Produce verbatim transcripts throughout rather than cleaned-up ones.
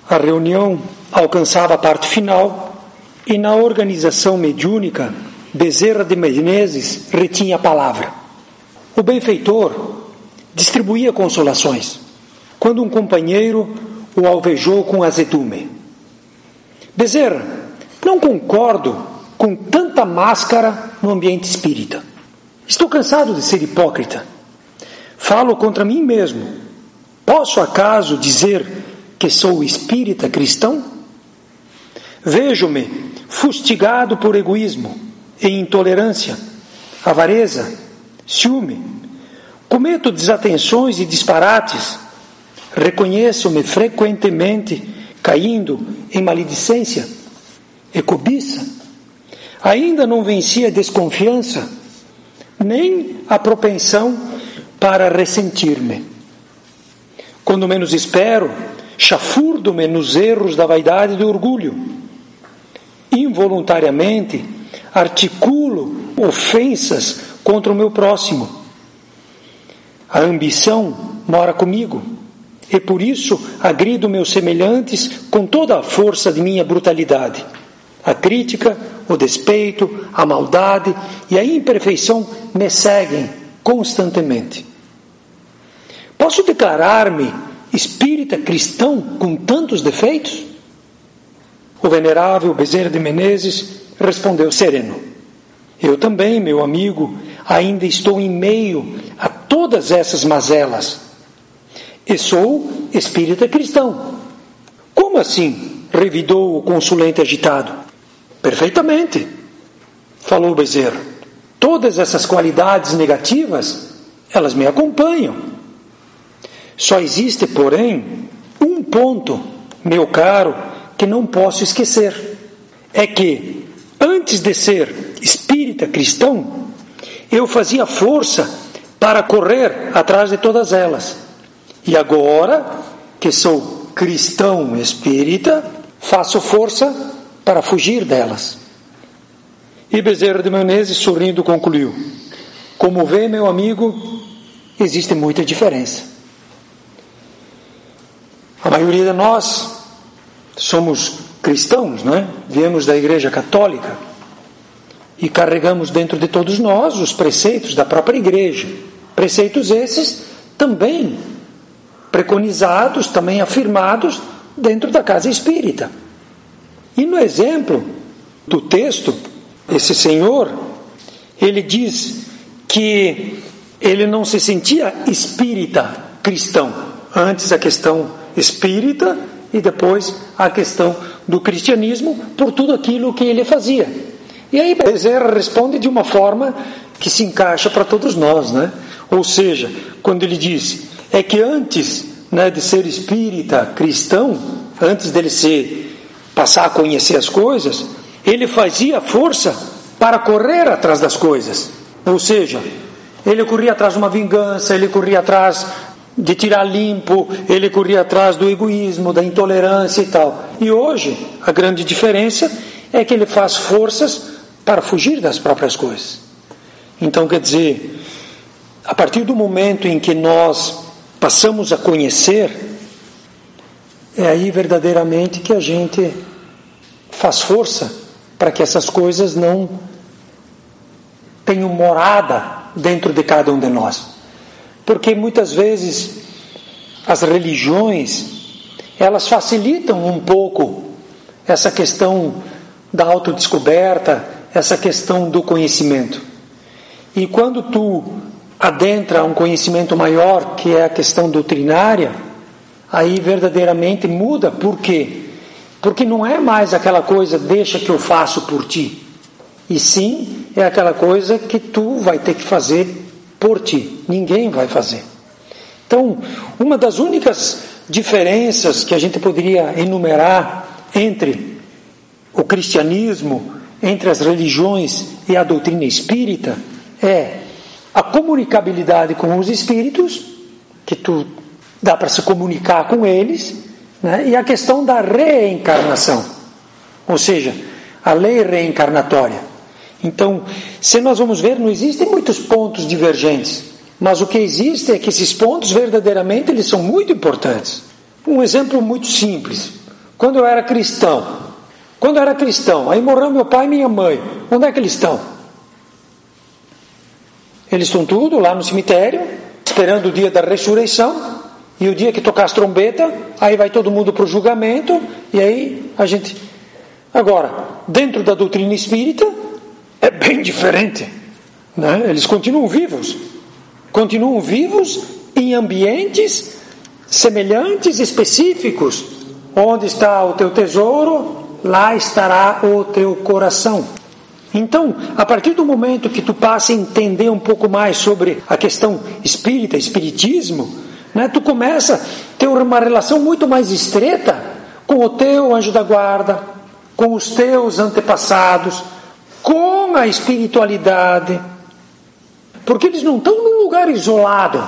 A reunião alcançava a parte final e na organização mediúnica, Bezerra de Menezes retinha a palavra. O benfeitor distribuía consolações, quando um companheiro o alvejou com azedume. Bezerra, não concordo com tanta máscara no ambiente espírita. Estou cansado de ser hipócrita. Falo contra mim mesmo. Posso acaso dizer que sou espírita cristão? Vejo-me fustigado por egoísmo e intolerância, avareza, ciúme. Cometo desatenções e disparates. Reconheço-me frequentemente caindo em maledicência e cobiça. Ainda não venci a desconfiança, nem a propensão para ressentir-me. Quando menos espero, chafurdo-me nos erros da vaidade e do orgulho. Involuntariamente, articulo ofensas contra o meu próximo. A ambição mora comigo, e por isso agrido meus semelhantes com toda a força de minha brutalidade. A crítica, o despeito, a maldade e a imperfeição me seguem constantemente. Posso declarar-me espírita cristão com tantos defeitos? O venerável Bezerra de Menezes respondeu sereno: eu também, meu amigo, ainda estou em meio a todas essas mazelas. E sou espírita cristão. Como assim? Revidou o consulente agitado. Perfeitamente, falou Bezerra. Todas essas qualidades negativas, elas me acompanham. Só existe, porém, um ponto, meu caro, que não posso esquecer. É que, antes de ser espírita cristão, eu fazia força para correr atrás de todas elas. E agora, que sou cristão espírita, faço força para fugir delas. E Bezerra de Menezes, sorrindo, concluiu: como vê, meu amigo, existe muita diferença. A maioria de nós somos cristãos, não é? Viemos da Igreja Católica e carregamos dentro de todos nós os preceitos da própria Igreja. Preceitos esses também preconizados, também afirmados dentro da casa espírita. E no exemplo do texto, esse senhor, ele diz que ele não se sentia espírita cristão. Antes a questão espírita e depois a questão do cristianismo por tudo aquilo que ele fazia. E aí Bezerra responde de uma forma que se encaixa para todos nós, né? Ou seja, quando ele diz, é que antes, né, de ser espírita cristão, antes dele se passar a conhecer as coisas, ele fazia força para correr atrás das coisas. Ou seja, ele corria atrás de uma vingança, ele corria atrás de tirar limpo, ele corria atrás do egoísmo, da intolerância e tal. E hoje, a grande diferença é que ele faz forças para fugir das próprias coisas. Então, quer dizer, a partir do momento em que nós passamos a conhecer, é aí verdadeiramente que a gente faz força para que essas coisas não tenham morada dentro de cada um de nós. Porque muitas vezes as religiões, elas facilitam um pouco essa questão da autodescoberta, essa questão do conhecimento. E quando tu adentra um conhecimento maior, que é a questão doutrinária, aí verdadeiramente muda. Por quê? Porque não é mais aquela coisa, deixa que eu faço por ti. E sim, é aquela coisa que tu vai ter que fazer por ti. Ninguém vai fazer. Então, uma das únicas diferenças que a gente poderia enumerar entre o cristianismo, entre as religiões e a doutrina espírita, é a comunicabilidade com os espíritos, que tu dá para se comunicar com eles, né? E a questão da reencarnação, ou seja, a lei reencarnatória. Então, se nós vamos ver, não existem muitos pontos divergentes, mas o que existe é que esses pontos verdadeiramente eles são muito importantes. Um exemplo muito simples: Quando eu era cristão, quando eu era cristão, aí morreu meu pai e minha mãe, onde é que eles estão? Eles estão tudo lá no cemitério, esperando o dia da ressurreição, e o dia que tocar as trombetas, aí vai todo mundo para o julgamento, e aí a gente... Agora, dentro da doutrina espírita, é bem diferente, né? Eles continuam vivos, continuam vivos em ambientes semelhantes, específicos. Onde está o teu tesouro, lá estará o teu coração. Então, a partir do momento que tu passa a entender um pouco mais sobre a questão espírita, espiritismo, né, tu começa a ter uma relação muito mais estreita com o teu anjo da guarda, com os teus antepassados, com a espiritualidade, porque eles não estão num lugar isolado,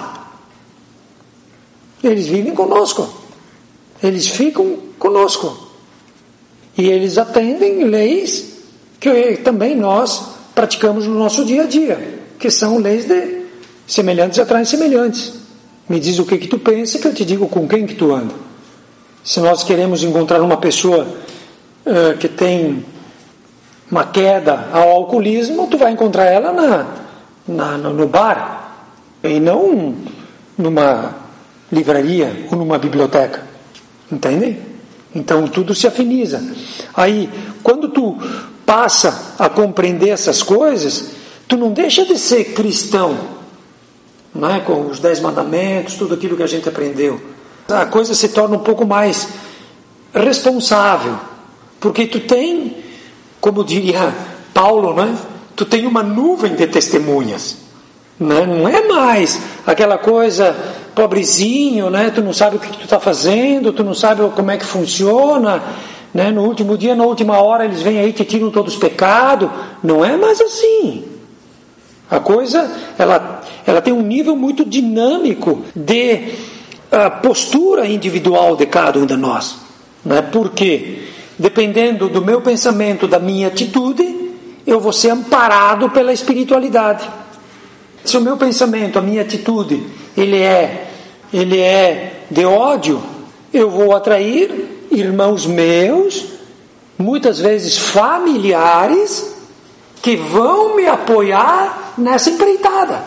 eles vivem conosco. Eles ficam conosco. E eles atendem leis que também nós praticamos no nosso dia a dia, que são leis de semelhantes atraem semelhantes. Me diz o que que tu pensa, que eu te digo com quem que tu anda. Se nós queremos encontrar uma pessoa uh, que tem uma queda ao alcoolismo, tu vai encontrar ela na, na, no bar, e não numa livraria ou numa biblioteca. Entende? Então tudo se afiniza. Aí, quando tu passa a compreender essas coisas, tu não deixa de ser cristão, não é? Com os dez mandamentos, tudo aquilo que a gente aprendeu. A coisa se torna um pouco mais responsável, porque tu tem, como diria Paulo, né? Tu tem uma nuvem de testemunhas, né? Não é mais aquela coisa pobrezinho, né? Tu não sabe o que tu está fazendo, tu não sabe como é que funciona, né? No último dia, na última hora eles vêm aí e te tiram todos os pecados. Não é mais assim. A coisa, ela, ela tem um nível muito dinâmico de uh, postura individual de cada um de nós, né? Porque dependendo do meu pensamento, da minha atitude, eu vou ser amparado pela espiritualidade. Se o meu pensamento, a minha atitude, ele é, ele é de ódio, eu vou atrair irmãos meus, muitas vezes familiares, que vão me apoiar nessa empreitada.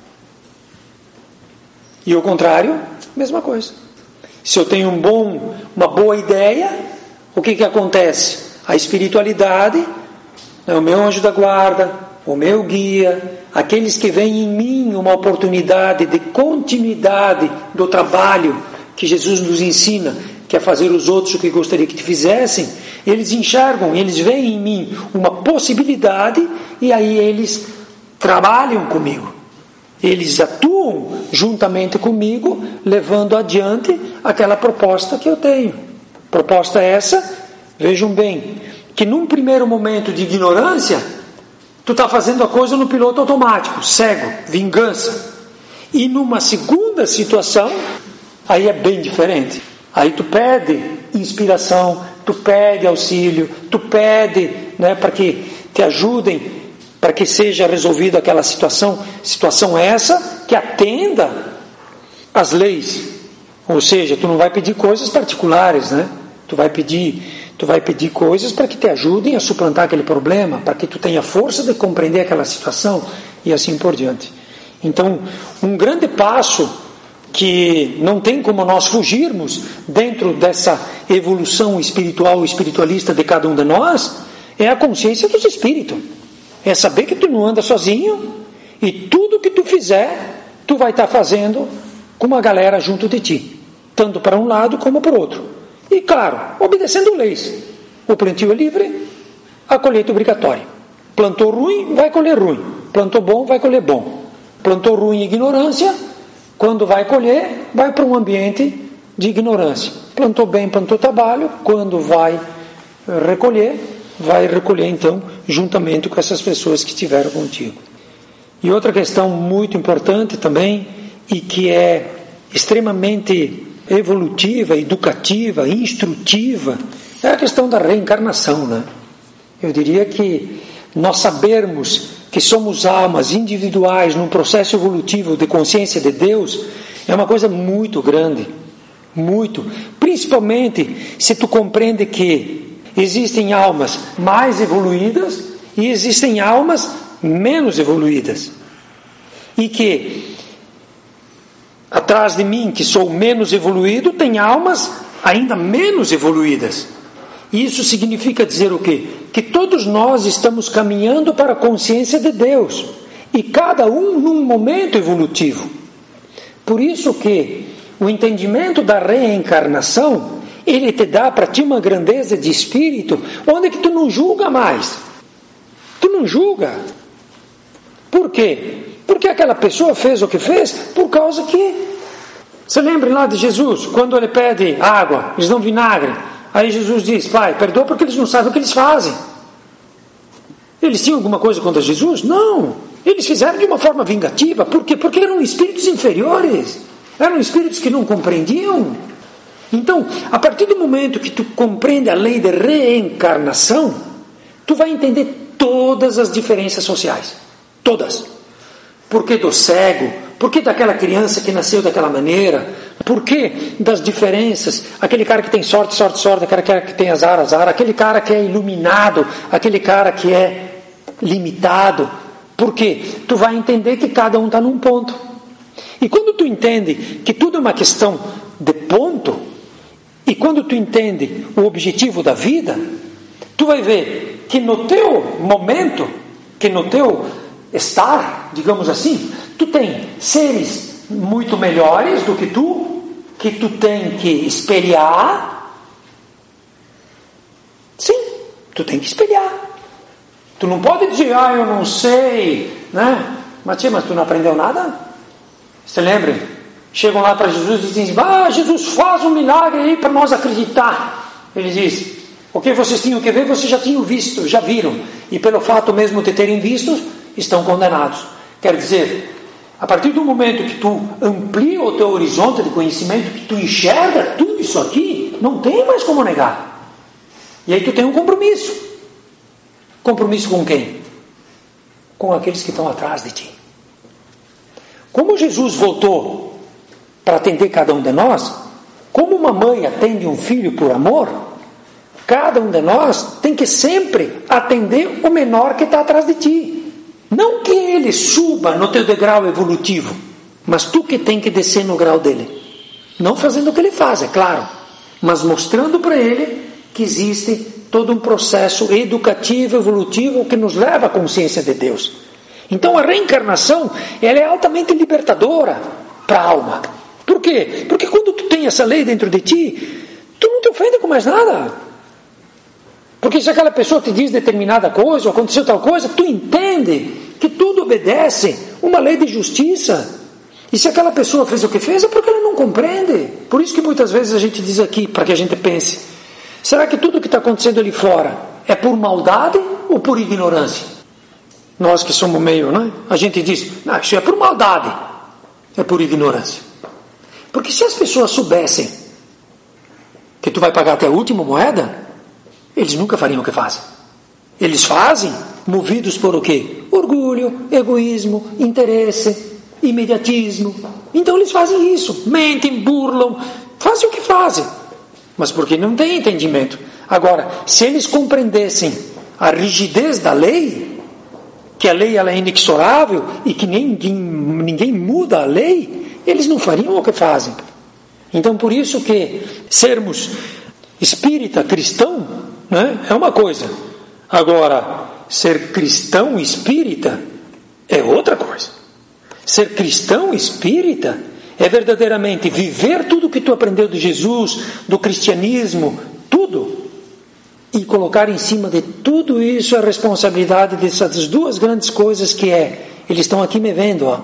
E o contrário, mesma coisa. Se eu tenho um bom, uma boa ideia, o que que acontece? A espiritualidade, o meu anjo da guarda, o meu guia, aqueles que veem em mim uma oportunidade de continuidade do trabalho que Jesus nos ensina, que é fazer os outros o que gostaria que te fizessem, eles enxergam, eles veem em mim uma possibilidade e aí eles trabalham comigo. Eles atuam juntamente comigo, levando adiante aquela proposta que eu tenho. Proposta essa, vejam bem, que num primeiro momento de ignorância, tu está fazendo a coisa no piloto automático, cego, vingança. E numa segunda situação, aí é bem diferente. Aí tu pede inspiração, tu pede auxílio, tu pede, né, para que te ajudem, para que seja resolvida aquela situação, situação essa que atenda às leis. Ou seja, tu não vai pedir coisas particulares, né? Tu vai pedir, tu vai pedir coisas para que te ajudem a suplantar aquele problema, para que tu tenha força de compreender aquela situação e assim por diante. Então, um grande passo que não tem como nós fugirmos dentro dessa evolução espiritual, espiritualista de cada um de nós, é a consciência dos espíritos. É saber que tu não anda sozinho e tudo que tu fizer, tu vai estar fazendo com uma galera junto de ti, tanto para um lado como para o outro. E claro, obedecendo leis. O plantio é livre, a colheita é obrigatória. Plantou ruim, vai colher ruim. Plantou bom, vai colher bom. Plantou ruim em ignorância, quando vai colher, vai para um ambiente de ignorância. Plantou bem, plantou trabalho, quando vai recolher, vai recolher então juntamente com essas pessoas que estiveram contigo. E outra questão muito importante também, e que é extremamente evolutiva, educativa, instrutiva, é a questão da reencarnação, né? Eu diria que nós sabermos que somos almas individuais num processo evolutivo de consciência de Deus é uma coisa muito grande, Muito. Principalmente se tu compreende que existem almas mais evoluídas e existem almas menos evoluídas. E que atrás de mim, que sou menos evoluído, tem almas ainda menos evoluídas. Isso significa dizer o quê? Que todos nós estamos caminhando para a consciência de Deus. E cada um num momento evolutivo. Por isso que o entendimento da reencarnação, ele te dá para ti uma grandeza de espírito, onde que tu não julga mais. Tu não julga. Por quê? Porque aquela pessoa fez o que fez por causa que... Você lembra lá de Jesus, quando ele pede água, eles dão vinagre. Aí Jesus diz, Pai, perdoa porque eles não sabem o que eles fazem. Eles tinham alguma coisa contra Jesus? Não. Eles fizeram de uma forma vingativa. Por quê? Porque eram espíritos inferiores. Eram espíritos que não compreendiam. Então, a partir do momento que tu compreende a lei de reencarnação, tu vai entender todas as diferenças sociais. Todas. Por que do cego? Por que daquela criança que nasceu daquela maneira? Por que das diferenças? Aquele cara que tem sorte, sorte, sorte, aquele cara que tem azar, azar, aquele cara que é iluminado, aquele cara que é limitado. Por quê? Tu vai entender que cada um está num ponto. E quando tu entende que tudo é uma questão de ponto, e quando tu entende o objetivo da vida, tu vai ver que no teu momento, que no teu estar, digamos assim, tu tem seres muito melhores do que tu, que tu tem que espelhar. Sim, tu tem que espelhar. Tu não pode dizer, ah, eu não sei, né? Mas, tia, mas tu não aprendeu nada? Você lembra? Chegam lá para Jesus e dizem, ah, Jesus, faz um milagre aí para nós acreditar. Ele diz, o que vocês tinham que ver, vocês já tinham visto, já viram. E pelo fato mesmo de terem visto, estão condenados. Quer dizer, a partir do momento que tu amplia o teu horizonte de conhecimento, que tu enxerga tudo isso aqui, não tem mais como negar. E aí tu tem um compromisso. Compromisso com quem? Com aqueles que estão atrás de ti. Como Jesus voltou para atender cada um de nós, como uma mãe atende um filho por amor, cada um de nós tem que sempre atender o menor que está atrás de ti. Não que ele suba no teu degrau evolutivo, mas tu que tem que descer no grau dele. Não fazendo o que ele faz, é claro, mas mostrando para ele que existe todo um processo educativo, evolutivo, que nos leva à consciência de Deus. Então a reencarnação, ela é altamente libertadora para a alma. Por quê? Porque quando tu tem essa lei dentro de ti, tu não te ofende com mais nada. Porque se aquela pessoa te diz determinada coisa, ou aconteceu tal coisa, tu entende que tudo obedece uma lei de justiça. E se aquela pessoa fez o que fez, é porque ela não compreende. Por isso que muitas vezes a gente diz aqui, para que a gente pense, será que tudo o que está acontecendo ali fora é por maldade ou por ignorância? Nós que somos meio, né? A gente diz, não, isso é por maldade, é por ignorância. Porque se as pessoas soubessem que tu vai pagar até a última moeda, eles nunca fariam o que fazem. Eles fazem movidos por o quê? Orgulho, egoísmo, interesse, imediatismo. Então eles fazem isso, mentem, burlam, fazem o que fazem, mas porque não têm entendimento. Agora, se eles compreendessem a rigidez da lei, que a lei ela é inexorável e que ninguém, ninguém muda a lei, eles não fariam o que fazem. Então por isso que sermos espírita, cristão, né, é uma coisa. Agora, ser cristão espírita é outra coisa. Ser cristão espírita é verdadeiramente viver tudo que tu aprendeu de Jesus, do cristianismo, tudo, e colocar em cima de tudo isso a responsabilidade dessas duas grandes coisas que é, eles estão aqui me vendo, ó,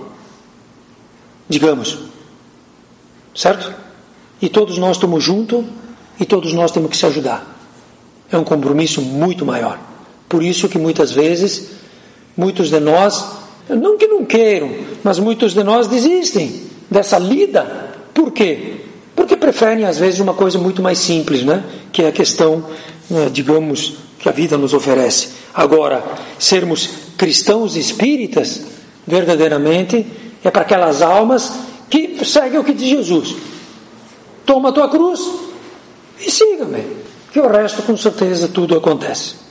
digamos, certo? E todos nós estamos juntos e todos nós temos que se ajudar. É um compromisso muito maior. Por isso que muitas vezes, muitos de nós, não que não queiram, mas muitos de nós desistem dessa lida. Por quê? Porque preferem às vezes uma coisa muito mais simples, né? Que é a questão, digamos, que a vida nos oferece. Agora, sermos cristãos espíritas, verdadeiramente, é para aquelas almas que seguem o que diz Jesus. toma a tua cruz e siga-me, que o resto com certeza tudo acontece.